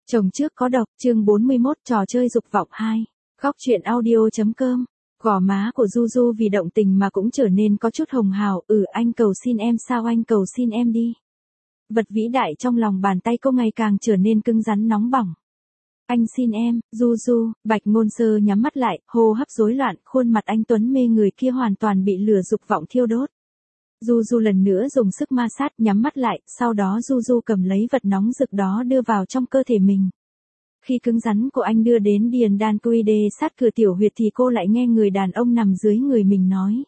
Chồng trước có độc, chương 41, trò chơi dục vọng 2. Khóc chuyện audio.com. Gò má của Du vì động tình mà cũng trở nên có chút hồng hào. Anh cầu xin em sao, anh cầu xin em đi. Vật vĩ đại trong lòng bàn tay cô ngày càng trở nên cứng rắn nóng bỏng. Anh xin em, Du. Bạch Ngôn Sơ nhắm mắt lại, hô hấp rối loạn, khuôn mặt anh tuấn mê người kia hoàn toàn bị lửa dục vọng thiêu đốt. Du lần nữa dùng sức ma sát, nhắm mắt lại, sau đó Du cầm lấy vật nóng rực đó đưa vào trong cơ thể mình. Khi cứng rắn của anh đưa đến điền đan quy đê sát cửa tiểu huyệt thì cô lại nghe người đàn ông nằm dưới người mình nói.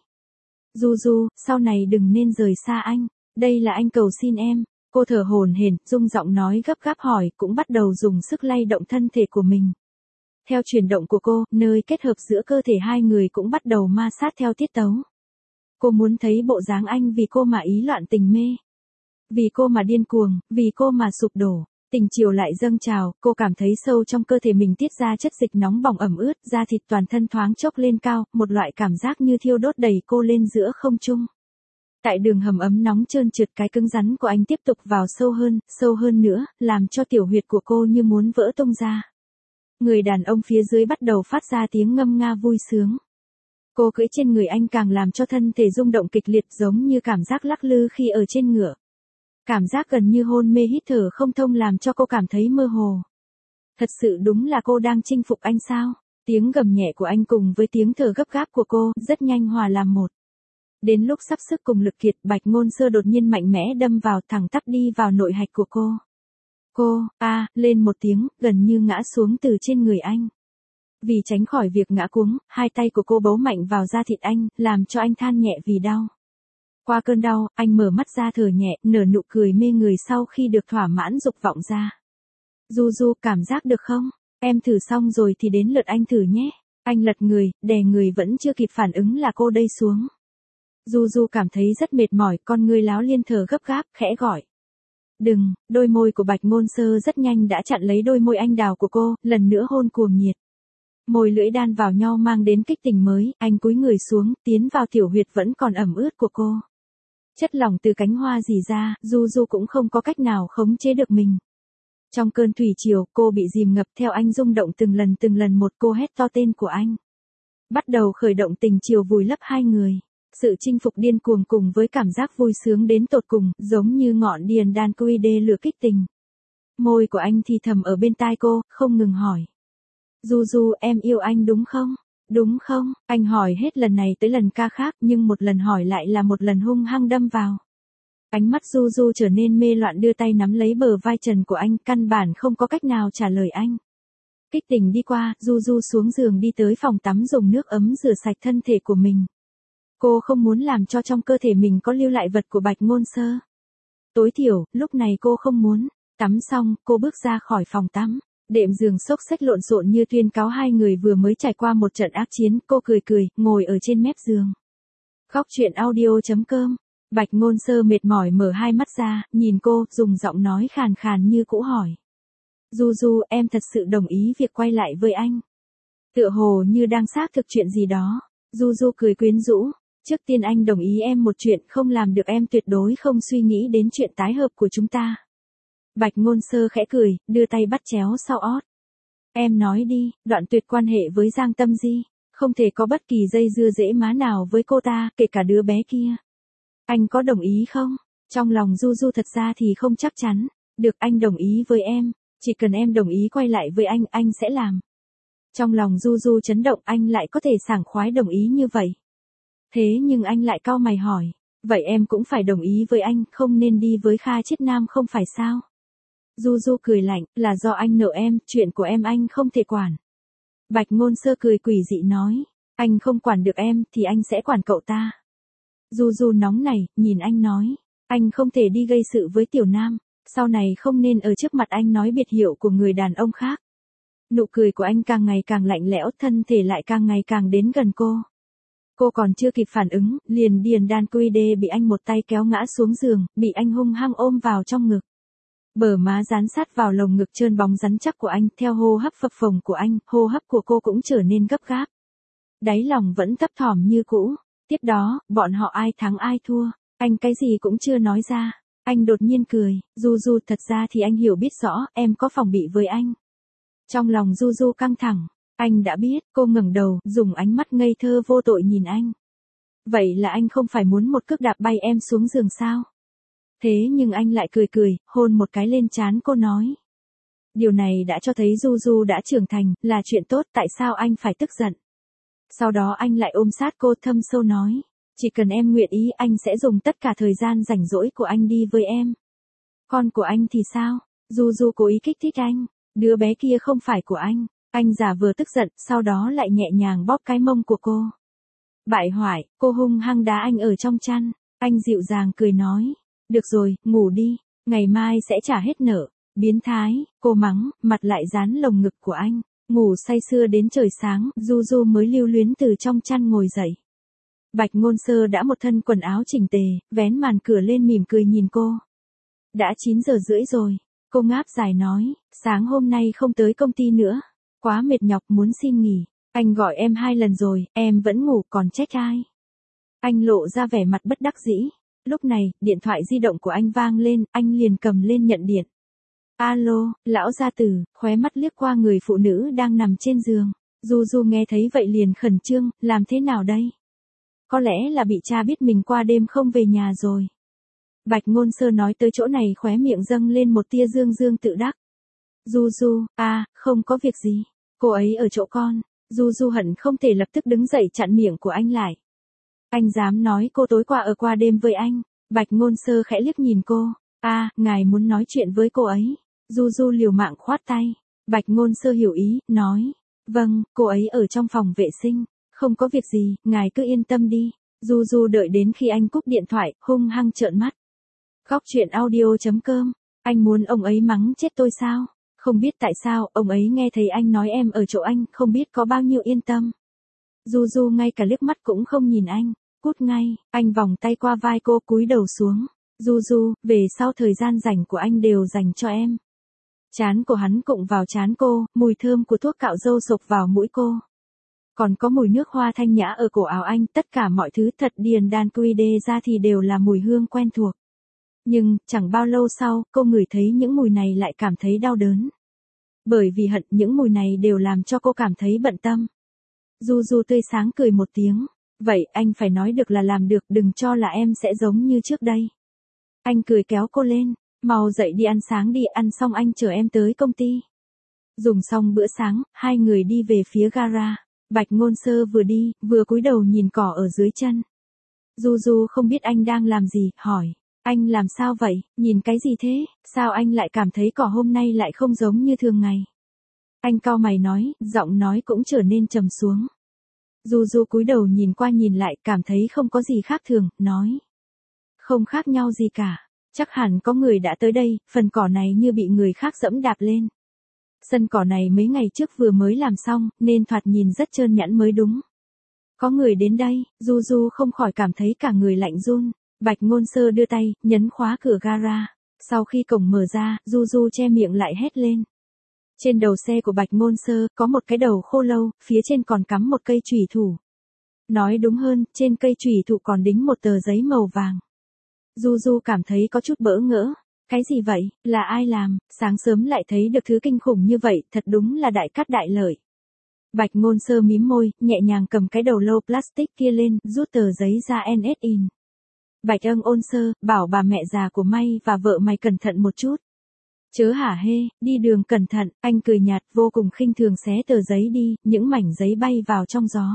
Du, sau này đừng nên rời xa anh, đây là anh cầu xin em. Cô thở hổn hển, rung giọng nói gấp gáp hỏi, cũng bắt đầu dùng sức lay động thân thể của mình. Theo chuyển động của cô, nơi kết hợp giữa cơ thể hai người cũng bắt đầu ma sát theo tiết tấu. Cô muốn thấy bộ dáng anh vì cô mà ý loạn tình mê. Vì cô mà điên cuồng, vì cô mà sụp đổ. Tình chiều lại dâng trào, cô cảm thấy sâu trong cơ thể mình tiết ra chất dịch nóng bỏng ẩm ướt, da thịt toàn thân thoáng chốc lên cao, một loại cảm giác như thiêu đốt đẩy cô lên giữa không trung. Tại đường hầm ấm nóng trơn trượt, cái cứng rắn của anh tiếp tục vào sâu hơn nữa, làm cho tiểu huyệt của cô như muốn vỡ tung ra. Người đàn ông phía dưới bắt đầu phát ra tiếng ngâm nga vui sướng. Cô cưỡi trên người anh càng làm cho thân thể rung động kịch liệt, giống như cảm giác lắc lư khi ở trên ngựa. Cảm giác gần như hôn mê hít thở không thông làm cho cô cảm thấy mơ hồ. Thật sự đúng là cô đang chinh phục anh sao? Tiếng gầm nhẹ của anh cùng với tiếng thở gấp gáp của cô rất nhanh hòa làm một. Đến lúc sắp sức cùng lực kiệt, Bạch Ngôn Sơ đột nhiên mạnh mẽ đâm vào, thẳng tắp đi vào nội hạch của cô. Cô, lên một tiếng, gần như ngã xuống từ trên người anh. Vì tránh khỏi việc ngã cuống, hai tay của cô bấu mạnh vào da thịt anh, làm cho anh than nhẹ vì đau. Qua cơn đau, anh mở mắt ra thở nhẹ, nở nụ cười mê người sau khi được thỏa mãn dục vọng ra. Du, cảm giác được không? Em thử xong rồi thì đến lượt anh thử nhé. Anh lật người, đè người vẫn chưa kịp phản ứng là cô đây xuống. Du cảm thấy rất mệt mỏi, con ngươi láo liên thở gấp gáp, khẽ gọi. Đừng, đôi môi của Bạch Ngôn Sơ rất nhanh đã chặn lấy đôi môi anh đào của cô, lần nữa hôn cuồng nhiệt. Môi lưỡi đan vào nhau mang đến kích tình mới, anh cúi người xuống, tiến vào tiểu huyệt vẫn còn ẩm ướt của cô. Chất lỏng từ cánh hoa rỉ ra, Du cũng không có cách nào khống chế được mình. Trong cơn thủy triều, cô bị dìm ngập theo anh rung động từng lần một, cô hét to tên của anh. Bắt đầu khởi động tình chiều vùi lấp hai người. Sự chinh phục điên cuồng cùng với cảm giác vui sướng đến tột cùng, giống như ngọn điền đan quy đê lửa kích tình. Môi của anh thì thầm ở bên tai cô, không ngừng hỏi. Du, em yêu anh đúng không? Đúng không? Anh hỏi hết lần này tới lần khác, nhưng một lần hỏi lại là một lần hung hăng đâm vào. Ánh mắt Du trở nên mê loạn, đưa tay nắm lấy bờ vai trần của anh, căn bản không có cách nào trả lời anh. Kích tình đi qua, Du xuống giường đi tới phòng tắm dùng nước ấm rửa sạch thân thể của mình. Cô không muốn làm cho trong cơ thể mình có lưu lại vật của Bạch Ngôn Sơ. Tối thiểu, lúc này cô không muốn. Tắm xong, cô bước ra khỏi phòng tắm. Đệm giường xốc xếch lộn xộn như tuyên cáo hai người vừa mới trải qua một trận ác chiến, cô cười, ngồi ở trên mép giường. Khóc chuyện audio.com. Bạch Ngôn Sơ mệt mỏi mở hai mắt ra, nhìn cô, dùng giọng nói khàn khàn như cũ hỏi. Du, em thật sự đồng ý việc quay lại với anh. Tựa hồ như đang xác thực chuyện gì đó. Du cười quyến rũ. Trước tiên anh đồng ý em một chuyện, không làm được em tuyệt đối không suy nghĩ đến chuyện tái hợp của chúng ta. Bạch Ngôn Sơ khẽ cười, đưa tay bắt chéo sau ót. Em nói đi, đoạn tuyệt quan hệ với Giang Tâm Di, không thể có bất kỳ dây dưa dễ má nào với cô ta, kể cả đứa bé kia. Anh có đồng ý không? Trong lòng Du thật ra thì không chắc chắn. Được, anh đồng ý với em, chỉ cần em đồng ý quay lại với anh sẽ làm. Trong lòng Du chấn động, anh lại có thể sảng khoái đồng ý như vậy. Thế nhưng anh lại cau mày hỏi, vậy em cũng phải đồng ý với anh, không nên đi với Kha Chiết Nam không phải sao? Du cười lạnh, là do anh nợ em, chuyện của em anh không thể quản. Bạch Ngôn Sơ cười quỷ dị nói, anh không quản được em, thì anh sẽ quản cậu ta. Du nóng này, nhìn anh nói, anh không thể đi gây sự với Tiểu Nam, sau này không nên ở trước mặt anh nói biệt hiệu của người đàn ông khác. Nụ cười của anh càng ngày càng lạnh lẽo, thân thể lại càng ngày càng đến gần cô. Cô còn chưa kịp phản ứng, liền điền đan quy đê bị anh một tay kéo ngã xuống giường, bị anh hung hăng ôm vào trong ngực. Bờ má dán sát vào lồng ngực trơn bóng rắn chắc của anh, theo hô hấp phập phồng của anh, hô hấp của cô cũng trở nên gấp gáp. Đáy lòng vẫn thấp thỏm như cũ. Tiếp đó, bọn họ ai thắng ai thua, anh cái gì cũng chưa nói ra. Anh đột nhiên cười, Du Du thật ra thì anh hiểu biết rõ, em có phòng bị với anh. Trong lòng Du Du căng thẳng, anh đã biết, cô ngẩng đầu, dùng ánh mắt ngây thơ vô tội nhìn anh. Vậy là anh không phải muốn một cước đạp bay em xuống giường sao? Thế nhưng anh lại cười cười, hôn một cái lên trán cô nói. Điều này đã cho thấy Du Du đã trưởng thành, là chuyện tốt, tại sao anh phải tức giận? Sau đó anh lại ôm sát cô thâm sâu nói. Chỉ cần em nguyện ý anh sẽ dùng tất cả thời gian rảnh rỗi của anh đi với em. Con của anh thì sao? Du Du cố ý kích thích anh. Đứa bé kia không phải của anh. Anh giả vờ tức giận, sau đó lại nhẹ nhàng bóp cái mông của cô. Bại hoại, cô hung hăng đá anh ở trong chăn. Anh dịu dàng cười nói. Được rồi, ngủ đi, ngày mai sẽ trả hết nợ. Biến thái, cô mắng, mặt lại dán lồng ngực của anh. Ngủ say sưa đến trời sáng, Du Du mới lưu luyến từ trong chăn ngồi dậy. Bạch Ngôn Sơ đã một thân quần áo chỉnh tề, vén màn cửa lên mỉm cười nhìn cô. Đã 9 giờ rưỡi rồi, cô ngáp dài nói, sáng hôm nay không tới công ty nữa. Quá mệt nhọc muốn xin nghỉ, anh gọi em 2 lần rồi, em vẫn ngủ còn trách ai. Anh lộ ra vẻ mặt bất đắc dĩ. Lúc này, điện thoại di động của anh vang lên, anh liền cầm lên nhận điện. Alo, lão gia tử, khóe mắt liếc qua người phụ nữ đang nằm trên giường. Du Du nghe thấy vậy liền khẩn trương, làm thế nào đây? Có lẽ là bị cha biết mình qua đêm không về nhà rồi. Bạch Ngôn Sơ nói tới chỗ này khóe miệng dâng lên một tia dương dương tự đắc. Du Du, không có việc gì. Cô ấy ở chỗ con. Du Du hận không thể lập tức đứng dậy chặn miệng của anh lại. Anh dám nói cô tối qua ở qua đêm với anh. Bạch Ngôn Sơ khẽ liếc nhìn cô. Ngài muốn nói chuyện với cô ấy. Du Du liều mạng khoát tay. Bạch Ngôn Sơ hiểu ý, nói. Vâng, cô ấy ở trong phòng vệ sinh. Không có việc gì, ngài cứ yên tâm đi. Du Du đợi đến khi anh cúp điện thoại, hung hăng trợn mắt. Góc chuyện audio.com. Anh muốn ông ấy mắng chết tôi sao? Không biết tại sao, ông ấy nghe thấy anh nói em ở chỗ anh, không biết có bao nhiêu yên tâm. Du Du ngay cả liếc mắt cũng không nhìn anh. Cút ngay, anh vòng tay qua vai cô cúi đầu xuống. Du Du, về sau thời gian rảnh của anh đều dành cho em. Trán của hắn cụng vào trán cô, mùi thơm của thuốc cạo râu sộc vào mũi cô. Còn có mùi nước hoa thanh nhã ở cổ áo anh, tất cả mọi thứ thật điền đàn quy đê ra thì đều là mùi hương quen thuộc. Nhưng, chẳng bao lâu sau, cô ngửi thấy những mùi này lại cảm thấy đau đớn. Bởi vì hận những mùi này đều làm cho cô cảm thấy bận tâm. Du Du tươi sáng cười một tiếng. Vậy anh phải nói được là làm được, đừng cho là em sẽ giống như trước đây. Anh cười kéo cô lên. Mau dậy đi ăn sáng đi, ăn xong anh chở em tới công ty. Dùng xong bữa sáng, hai người đi về phía gara. Bạch Ngôn Sơ vừa đi, vừa cúi đầu nhìn cỏ ở dưới chân. Du Du không biết anh đang làm gì, hỏi. Anh làm sao vậy, nhìn cái gì thế, sao anh lại cảm thấy cỏ hôm nay lại không giống như thường ngày. Anh cau mày nói, giọng nói cũng trở nên trầm xuống. Du Du cúi đầu nhìn qua nhìn lại, cảm thấy không có gì khác thường, nói. Không khác nhau gì cả, chắc hẳn có người đã tới đây, phần cỏ này như bị người khác dẫm đạp lên. Sân cỏ này mấy ngày trước vừa mới làm xong, nên thoạt nhìn rất trơn nhẵn mới đúng. Có người đến đây, Du Du không khỏi cảm thấy cả người lạnh run. Bạch Ngôn Sơ đưa tay, nhấn khóa cửa gara. Sau khi cổng mở ra, Du Du che miệng lại hét lên. Trên đầu xe của Bạch Ngôn Sơ, có một cái đầu khô lâu, phía trên còn cắm một cây chùy thủ. Nói đúng hơn, trên cây chùy thủ còn đính một tờ giấy màu vàng. Du Du cảm thấy có chút bỡ ngỡ. Cái gì vậy, là ai làm, sáng sớm lại thấy được thứ kinh khủng như vậy, thật đúng là đại cát đại lợi. Bạch Ngôn Sơ mím môi, nhẹ nhàng cầm cái đầu lâu plastic kia lên, rút tờ giấy ra NS in. Bạch Ôn Sơ, bảo bà mẹ già của May và vợ mày cẩn thận một chút. Chớ hả hê, đi đường cẩn thận, anh cười nhạt vô cùng khinh thường xé tờ giấy đi, những mảnh giấy bay vào trong gió.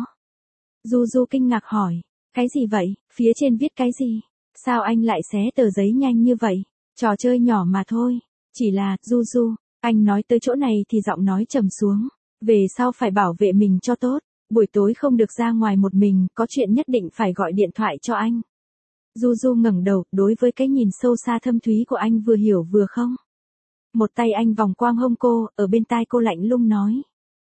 Du Du kinh ngạc hỏi, cái gì vậy, phía trên viết cái gì, sao anh lại xé tờ giấy nhanh như vậy, trò chơi nhỏ mà thôi, chỉ là, Du Du, anh nói tới chỗ này thì giọng nói trầm xuống, về sau phải bảo vệ mình cho tốt, buổi tối không được ra ngoài một mình, có chuyện nhất định phải gọi điện thoại cho anh. Du Du ngẩng đầu, đối với cái nhìn sâu xa thâm thúy của anh vừa hiểu vừa không. Một tay anh vòng qua hông cô, ở bên tai cô lạnh lùng nói.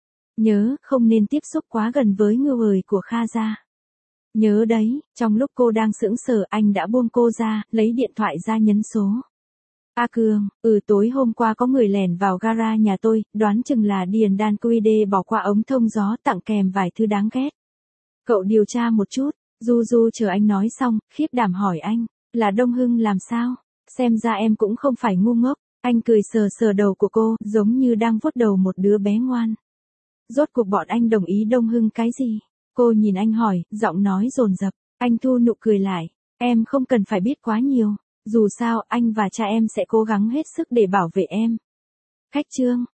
Nhớ, không nên tiếp xúc quá gần với người của Kha gia. Nhớ đấy, trong lúc cô đang sững sờ anh đã buông cô ra, lấy điện thoại ra nhấn số. A Cường, tối hôm qua có người lẻn vào gara nhà tôi, đoán chừng là Điền Đan Quy Đê bỏ qua ống thông gió tặng kèm vài thứ đáng ghét. Cậu điều tra một chút. Du Du chờ anh nói xong, khiếp đảm hỏi anh, là Đông Hưng làm sao? Xem ra em cũng không phải ngu ngốc. Anh cười sờ sờ đầu của cô, giống như đang vuốt đầu một đứa bé ngoan. Rốt cuộc bọn anh đồng ý Đông Hưng cái gì? Cô nhìn anh hỏi, giọng nói dồn dập. Anh thu nụ cười lại. Em không cần phải biết quá nhiều. Dù sao, anh và cha em sẽ cố gắng hết sức để bảo vệ em. Khách trương.